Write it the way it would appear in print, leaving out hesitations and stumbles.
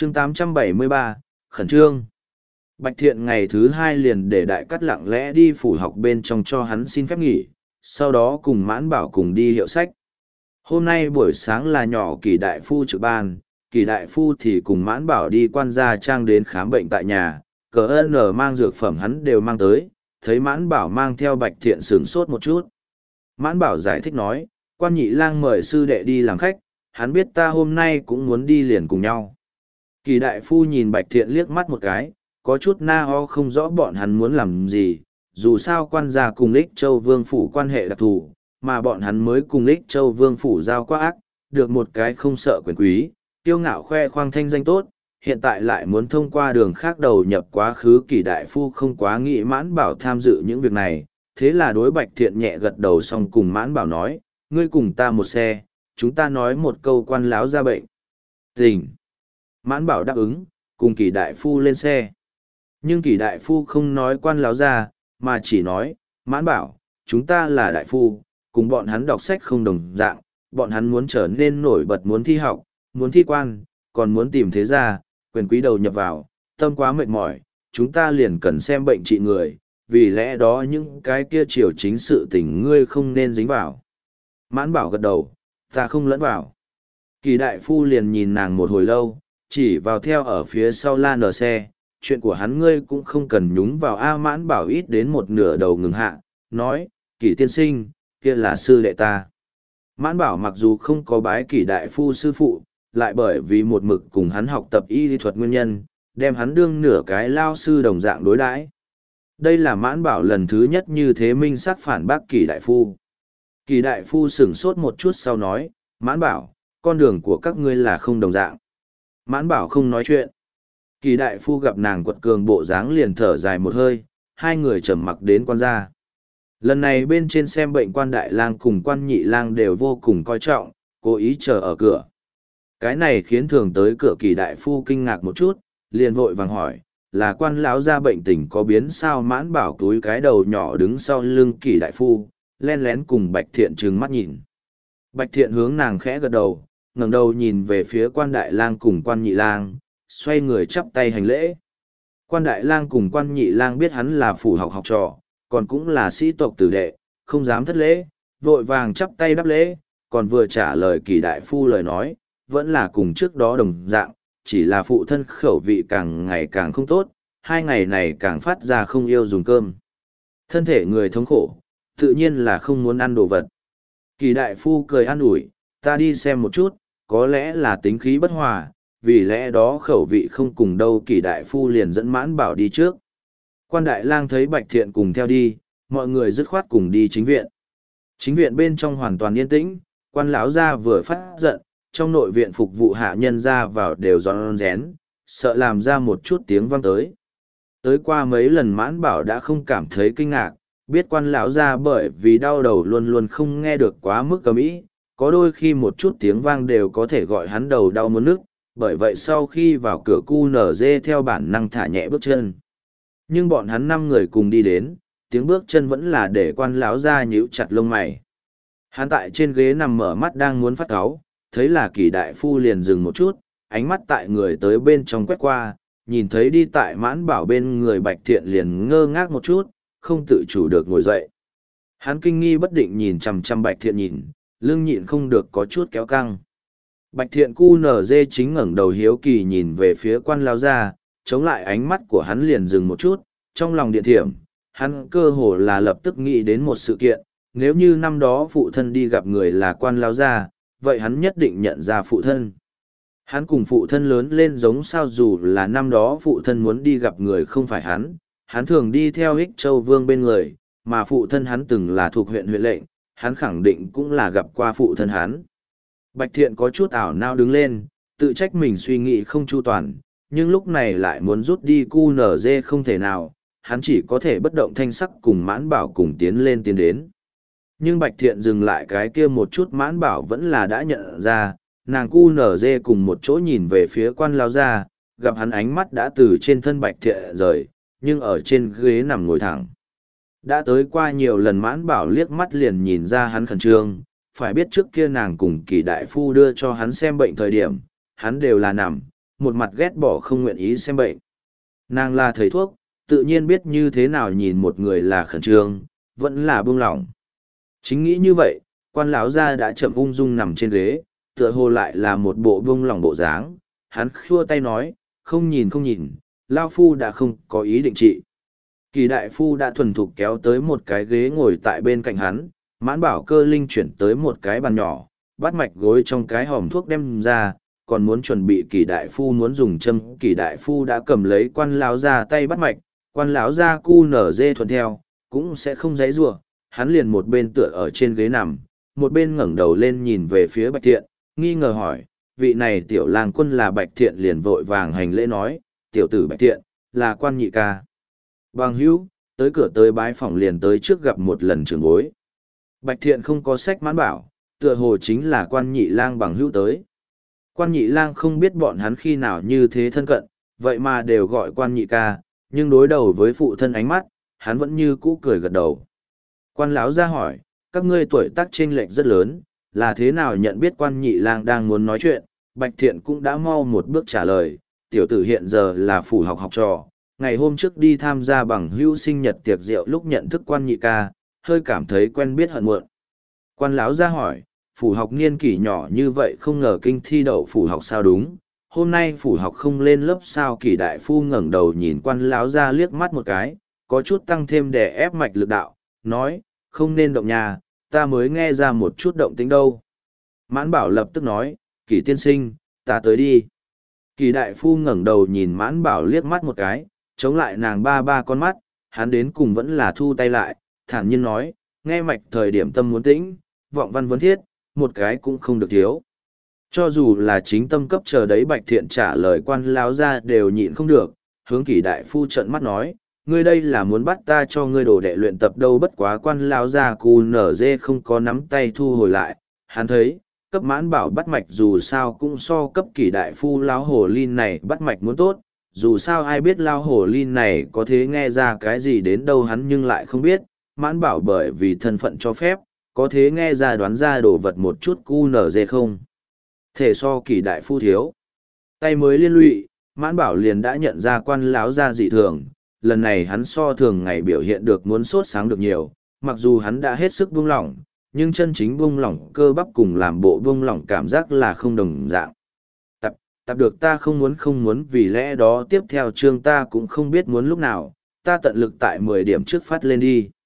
chương 873, khẩn trương. Bạch Thiện ngày thứ hai liền để Đại Cát lặng lẽ đi phủ học bên trong cho hắn xin phép nghỉ, sau đó cùng Mãn Bảo cùng đi hiệu sách. Hôm nay buổi sáng là nhỏ Kỳ đại phu trực ban, Kỳ đại phu thì cùng Mãn Bảo đi quan gia trang đến khám bệnh tại nhà, cờ ơn mang dược phẩm hắn đều mang tới, thấy Mãn Bảo mang theo Bạch Thiện sửng sốt một chút. Mãn Bảo giải thích nói, quan nhị lang mời sư đệ đi làm khách, hắn biết ta hôm nay cũng muốn đi liền cùng nhau. Kỳ đại phu nhìn Bạch Thiện liếc mắt một cái, có chút na ho không rõ bọn hắn muốn làm gì, dù sao quan gia cùng Lích Châu Vương Phủ quan hệ đặc thù, mà bọn hắn mới cùng Lích Châu Vương Phủ giao quá ác, được một cái không sợ quyền quý, kiêu ngạo khoe khoang thanh danh tốt, hiện tại lại muốn thông qua đường khác đầu nhập quá khứ. Kỳ đại phu không quá nghĩ Mãn Bảo tham dự những việc này, thế là đối Bạch Thiện nhẹ gật đầu xong cùng Mãn Bảo nói, ngươi cùng ta một xe, chúng ta nói một câu quan láo ra bệnh tình. Mãn Bảo đáp ứng, cùng Kỳ đại phu lên xe. Nhưng Kỳ đại phu không nói quan láo ra, mà chỉ nói, Mãn Bảo, chúng ta là đại phu, cùng bọn hắn đọc sách không đồng dạng, bọn hắn muốn trở nên nổi bật, muốn thi học, muốn thi quan, còn muốn tìm thế gia, quyền quý đầu nhập vào, tâm quá mệt mỏi, chúng ta liền cần xem bệnh trị người, vì lẽ đó những cái kia triều chính sự tình ngươi không nên dính vào. Mãn Bảo gật đầu, ta không lẫn vào. Kỳ đại phu liền nhìn nàng một hồi lâu, chỉ vào theo ở phía sau la nở xe, chuyện của hắn ngươi cũng không cần nhúng vào. Mãn Bảo ít đến một nửa đầu ngừng hạ, nói, Kỳ tiên sinh, kia là sư đệ ta. Mãn Bảo mặc dù không có bái Kỳ đại phu sư phụ, lại bởi vì một mực cùng hắn học tập y lý thuật nguyên nhân, đem hắn đương nửa cái lao sư đồng dạng đối đãi. Đây là Mãn Bảo lần thứ nhất như thế minh xác phản bác Kỳ đại phu. Kỳ đại phu sửng sốt một chút sau nói, Mãn Bảo, con đường của các ngươi là không đồng dạng. Mãn Bảo không nói chuyện. Kỳ đại phu gặp nàng quật cường bộ dáng liền thở dài một hơi, hai người trầm mặc đến quan gia. Lần này bên trên xem bệnh quan đại lang cùng quan nhị lang đều vô cùng coi trọng, cố ý chờ ở cửa. Cái này khiến thường tới cửa Kỳ đại phu kinh ngạc một chút, liền vội vàng hỏi, là quan lão gia bệnh tình có biến sao? Mãn Bảo túi cái đầu nhỏ đứng sau lưng Kỳ đại phu, len lén cùng Bạch Thiện trừng mắt nhìn. Bạch Thiện hướng nàng khẽ gật đầu, ngẩng đầu nhìn về phía quan đại lang cùng quan nhị lang, xoay người chắp tay hành lễ. Quan đại lang cùng quan nhị lang biết hắn là phủ học học trò, còn cũng là sĩ tộc tử đệ, không dám thất lễ, vội vàng chắp tay đáp lễ, còn vừa trả lời Kỳ đại phu lời nói, vẫn là cùng trước đó đồng dạng, chỉ là phụ thân khẩu vị càng ngày càng không tốt, hai ngày này càng phát ra không yêu dùng cơm. Thân thể người thống khổ, tự nhiên là không muốn ăn đồ vật. Kỳ đại phu cười an ủi, ta đi xem một chút, có lẽ là tính khí bất hòa, vì lẽ đó khẩu vị không cùng đâu. Kỳ đại phu liền dẫn Mãn Bảo đi trước. Quan đại lang thấy Bạch Thiện cùng theo đi, mọi người dứt khoát cùng đi chính viện. Chính viện bên trong hoàn toàn yên tĩnh, quan lão gia vừa phát giận, trong nội viện phục vụ hạ nhân ra vào đều rón rén, sợ làm ra một chút tiếng vang tới. Tới qua mấy lần Mãn Bảo đã không cảm thấy kinh ngạc, biết quan lão gia bởi vì đau đầu luôn luôn không nghe được quá mức ầm ĩ, có đôi khi một chút tiếng vang đều có thể gọi hắn đầu đau muốn nức, bởi vậy sau khi vào cửa QNZ theo bản năng thả nhẹ bước chân. Nhưng bọn hắn 5 người cùng đi đến, tiếng bước chân vẫn là để quan lão gia nhíu chặt lông mày. Hắn tại trên ghế nằm mở mắt đang muốn phát cáu, thấy là Kỳ đại phu liền dừng một chút, ánh mắt tại người tới bên trong quét qua, nhìn thấy đi tại Mãn Bảo bên người Bạch Thiện liền ngơ ngác một chút, không tự chủ được ngồi dậy. Hắn kinh nghi bất định nhìn chằm chằm Bạch Thiện nhìn, lưng nhịn không được có chút kéo căng. Bạch Thiện QNZ chính ngẩng đầu hiếu kỳ nhìn về phía quan lão gia, chống lại ánh mắt của hắn liền dừng một chút, trong lòng điện thiểm, hắn cơ hồ là lập tức nghĩ đến một sự kiện, nếu như năm đó phụ thân đi gặp người là quan lão gia, vậy hắn nhất định nhận ra phụ thân. Hắn cùng phụ thân lớn lên giống sao, dù là năm đó phụ thân muốn đi gặp người không phải hắn thường đi theo Ích Châu Vương bên người, mà phụ thân hắn từng là thuộc huyện lệnh, hắn khẳng định cũng là gặp qua phụ thân hắn. Bạch Thiện có chút ảo não đứng lên, tự trách mình suy nghĩ không chu toàn, nhưng lúc này lại muốn rút đi QNZ không thể nào, hắn chỉ có thể bất động thanh sắc cùng Mãn Bảo cùng tiến đến. Nhưng Bạch Thiện dừng lại cái kia một chút, Mãn Bảo vẫn là đã nhận ra, nàng QNZ cùng một chỗ nhìn về phía quan lao gia, gặp hắn ánh mắt đã từ trên thân Bạch Thiện rời, nhưng ở trên ghế nằm ngồi thẳng. Đã tới qua nhiều lần Mãn Bảo liếc mắt liền nhìn ra hắn khẩn trương, phải biết trước kia nàng cùng Kỳ đại phu đưa cho hắn xem bệnh thời điểm, hắn đều là nằm, một mặt ghét bỏ không nguyện ý xem bệnh. Nàng là thầy thuốc, tự nhiên biết như thế nào nhìn một người là khẩn trương, vẫn là buông lỏng. Chính nghĩ như vậy, quan lão gia đã chậm ung dung nằm trên ghế, tựa hồ lại là một bộ buông lỏng bộ dáng. Hắn khua tay nói, không nhìn không nhìn, Lao Phu đã không có ý định trị. Kỳ đại phu đã thuần thục kéo tới một cái ghế ngồi tại bên cạnh hắn, Mãn Bảo Cơ linh chuyển tới một cái bàn nhỏ, bắt mạch gối trong cái hòm thuốc đem ra, còn muốn chuẩn bị kỳ đại phu muốn dùng châm. Kỳ đại phu đã cầm lấy quan lão gia tay bắt mạch, quan lão gia cu nở dê thuận theo, cũng sẽ không giãy giụa, hắn liền một bên tựa ở trên ghế nằm, một bên ngẩng đầu lên nhìn về phía Bạch Thiện, nghi ngờ hỏi, vị này tiểu lang quân là Bạch Thiện, liền vội vàng hành lễ nói, tiểu tử Bạch Thiện, là quan nhị ca. Bằng hữu, tới cửa tới bái phỏng liền tới trước gặp một lần trưởng bối. Bạch Thiện không có sách Mãn Bảo, tựa hồ chính là quan nhị lang bằng hữu tới. Quan nhị lang không biết bọn hắn khi nào như thế thân cận, vậy mà đều gọi quan nhị ca, nhưng đối đầu với phụ thân ánh mắt, hắn vẫn như cũ cười gật đầu. Quan lão ra hỏi, các ngươi tuổi tác chênh lệch rất lớn, là thế nào nhận biết quan nhị lang đang muốn nói chuyện? Bạch Thiện cũng đã mau một bước trả lời, tiểu tử hiện giờ là phủ học học trò, ngày hôm trước đi tham gia bằng hữu sinh nhật tiệc rượu lúc nhận thức quan nhị ca, hơi cảm thấy quen biết hận muộn. Quan lão ra hỏi, phủ học niên kỷ nhỏ như vậy không ngờ kinh thi đậu phủ học sao đúng, hôm nay phủ học không lên lớp sao? Kỳ đại phu ngẩng đầu nhìn quan lão ra liếc mắt một cái, có chút tăng thêm để ép mạch lực đạo, nói, không nên động nhà, ta mới nghe ra một chút động tĩnh đâu. Mãn Bảo lập tức nói, Kỳ tiên sinh, ta tới đi. Kỳ đại phu ngẩng đầu nhìn Mãn Bảo liếc mắt một cái, chống lại nàng ba con mắt, hắn đến cùng vẫn là thu tay lại, thản nhiên nói, nghe mạch thời điểm tâm muốn tĩnh, vọng văn vấn thiết, một cái cũng không được thiếu. Cho dù là chính tâm cấp chờ đấy Bạch Thiện trả lời quan lão ra đều nhịn không được, hướng Kỳ đại phu trợn mắt nói, ngươi đây là muốn bắt ta cho ngươi đồ đệ luyện tập đâu? Bất quá quan lão ra cù nở dê không có nắm tay thu hồi lại, hắn thấy, cấp Mãn Bảo bắt mạch dù sao cũng so cấp Kỳ đại phu lão hồ ly này bắt mạch muốn tốt, dù sao ai biết lão hồ ly này có thể nghe ra cái gì đến đâu hắn nhưng lại không biết, Mãn Bảo bởi vì thân phận cho phép, có thể nghe ra đoán ra đồ vật một chút cu nở dê không thể so Kỳ đại phu thiếu. Tay mới liên lụy, Mãn Bảo liền đã nhận ra quan lão ra dị thường, lần này hắn so thường ngày biểu hiện được muốn sốt sáng được nhiều, mặc dù hắn đã hết sức buông lỏng, nhưng chân chính buông lỏng cơ bắp cùng làm bộ buông lỏng cảm giác là không đồng dạng. Tập được ta không muốn, vì lẽ đó tiếp theo chương ta cũng không biết muốn lúc nào, ta tận lực tại 10 điểm trước phát lên đi.